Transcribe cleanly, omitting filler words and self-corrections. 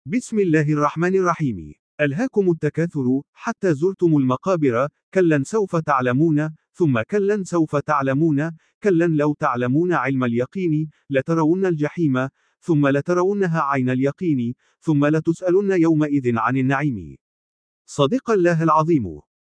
بسم الله الرحمن الرحيم. ألهاكم التكاثر حتى زرتم المقابر، كلا سوف تعلمون، ثم كلا سوف تعلمون، كلا لو تعلمون علم اليقين لترون الجحيم، ثم لترونها عين اليقين، ثم لتسألن يومئذ عن النعيم. صدق الله العظيم.